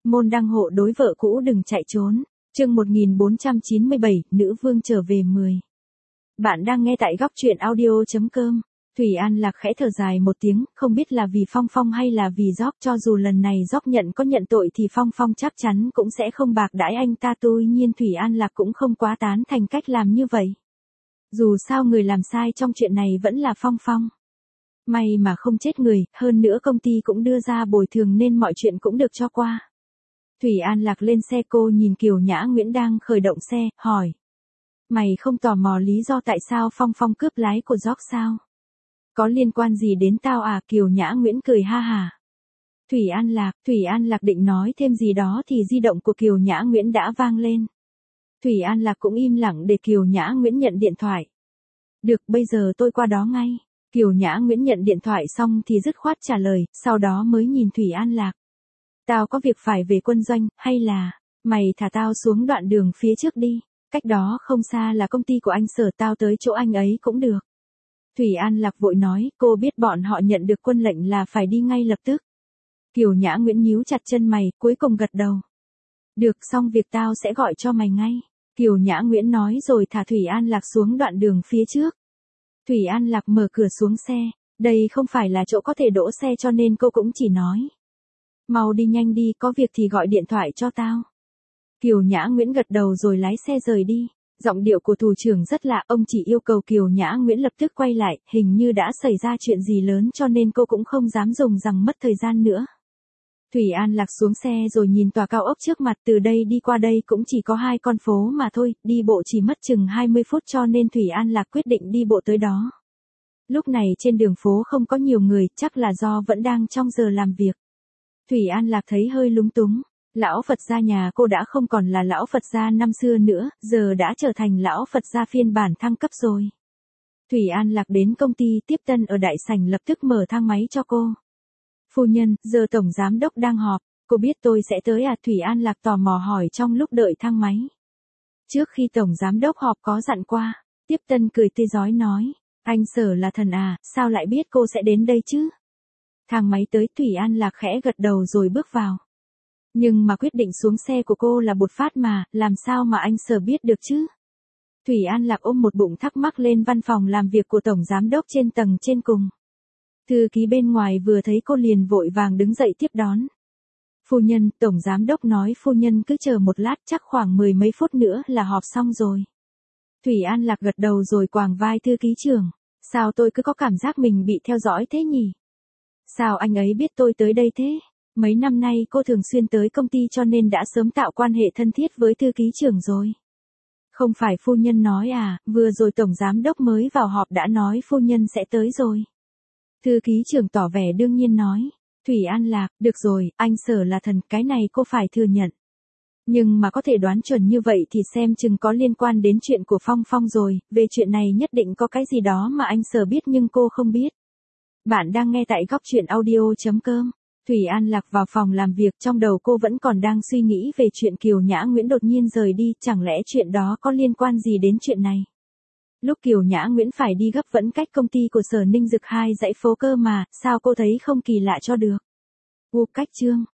Môn đăng hộ đối vợ cũ đừng chạy trốn. Chương 1497, nữ vương trở về 10. Bạn đang nghe tại góc truyện audio.com. Thủy An Lạc khẽ thở dài một tiếng, không biết là vì Phong Phong hay là vì Jock, cho dù lần này Jock có nhận tội thì Phong Phong chắc chắn cũng sẽ không bạc đãi anh ta, tuy nhiên Thủy An Lạc cũng không quá tán thành cách làm như vậy. Dù sao người làm sai trong chuyện này vẫn là Phong Phong. May mà không chết người, hơn nữa công ty cũng đưa ra bồi thường nên mọi chuyện cũng được cho qua. Thủy An Lạc lên xe, cô nhìn Kiều Nhã Nguyễn đang khởi động xe, hỏi. Mày không tò mò lý do tại sao Phong Phong cướp lái của Jock sao? Có liên quan gì đến tao à? Kiều Nhã Nguyễn cười ha hả. Thủy An Lạc định nói thêm gì đó thì di động của Kiều Nhã Nguyễn đã vang lên. Thủy An Lạc cũng im lặng để Kiều Nhã Nguyễn nhận điện thoại. Được, bây giờ tôi qua đó ngay. Kiều Nhã Nguyễn nhận điện thoại xong thì dứt khoát trả lời, sau đó mới nhìn Thủy An Lạc. Tao có việc phải về quân doanh, hay là, mày thả tao xuống đoạn đường phía trước đi, cách đó không xa là công ty của anh Sở, tao tới chỗ anh ấy cũng được. Thủy An Lạc vội nói, cô biết bọn họ nhận được quân lệnh là phải đi ngay lập tức. Kiều Nhã Nguyễn nhíu chặt chân mày, cuối cùng gật đầu. Được, xong việc tao sẽ gọi cho mày ngay. Kiều Nhã Nguyễn nói rồi thả Thủy An Lạc xuống đoạn đường phía trước. Thủy An Lạc mở cửa xuống xe, đây không phải là chỗ có thể đỗ xe cho nên cô cũng chỉ nói. Mau đi nhanh đi, có việc thì gọi điện thoại cho tao. Kiều Nhã Nguyễn gật đầu rồi lái xe rời đi. Giọng điệu của thủ trưởng rất lạ, ông chỉ yêu cầu Kiều Nhã Nguyễn lập tức quay lại, hình như đã xảy ra chuyện gì lớn cho nên cô cũng không dám dùng rằng mất thời gian nữa. Thủy An Lạc xuống xe rồi nhìn tòa cao ốc trước mặt, từ đây đi qua đây cũng chỉ có 2 con phố mà thôi, đi bộ chỉ mất chừng 20 phút cho nên Thủy An Lạc quyết định đi bộ tới đó. Lúc này trên đường phố không có nhiều người, chắc là do vẫn đang trong giờ làm việc. Thủy An Lạc thấy hơi lúng túng. Lão Phật gia nhà cô đã không còn là lão Phật gia năm xưa nữa, giờ đã trở thành lão Phật gia phiên bản thăng cấp rồi. Thủy An Lạc đến công ty tiếp tân ở đại sảnh, lập tức mở thang máy cho cô. Phu nhân, giờ tổng giám đốc đang họp, cô biết tôi sẽ tới à? Thủy An Lạc tò mò hỏi trong lúc đợi thang máy. Trước khi tổng giám đốc họp có dặn qua, tiếp tân cười tươi rói nói, anh Sở là thần à, sao lại biết cô sẽ đến đây chứ? Thang máy tới, Thủy An Lạc khẽ gật đầu rồi bước vào. Nhưng mà quyết định xuống xe của cô là bột phát mà, làm sao mà anh Sở biết được chứ? Thủy An Lạc ôm một bụng thắc mắc lên văn phòng làm việc của tổng giám đốc trên tầng trên cùng. Thư ký bên ngoài vừa thấy cô liền vội vàng đứng dậy tiếp đón. Phu nhân, tổng giám đốc nói phu nhân cứ chờ một lát, chắc khoảng 10 mấy phút nữa là họp xong rồi. Thủy An Lạc gật đầu rồi quàng vai thư ký trưởng. Sao tôi cứ có cảm giác mình bị theo dõi thế nhỉ? Sao anh ấy biết tôi tới đây thế? Mấy năm nay cô thường xuyên tới công ty cho nên đã sớm tạo quan hệ thân thiết với thư ký trưởng rồi. Không phải phu nhân nói à, vừa rồi tổng giám đốc mới vào họp đã nói phu nhân sẽ tới rồi. Thư ký trưởng tỏ vẻ đương nhiên nói. Thủy An Lạc, được rồi, anh Sở là thần, cái này cô phải thừa nhận. Nhưng mà có thể đoán chuẩn như vậy thì xem chừng có liên quan đến chuyện của Phong Phong rồi, về chuyện này nhất định có cái gì đó mà anh Sở biết nhưng cô không biết. Bạn đang nghe tại góc truyện audio.com. Thủy An Lạc vào phòng làm việc, trong đầu cô vẫn còn đang suy nghĩ về chuyện Kiều Nhã Nguyễn đột nhiên rời đi, chẳng lẽ chuyện đó có liên quan gì đến chuyện này. Lúc Kiều Nhã Nguyễn phải đi gấp vẫn cách công ty của Sở Ninh Dực 2 dãy phố cơ mà, sao cô thấy không kỳ lạ cho được. Cách chương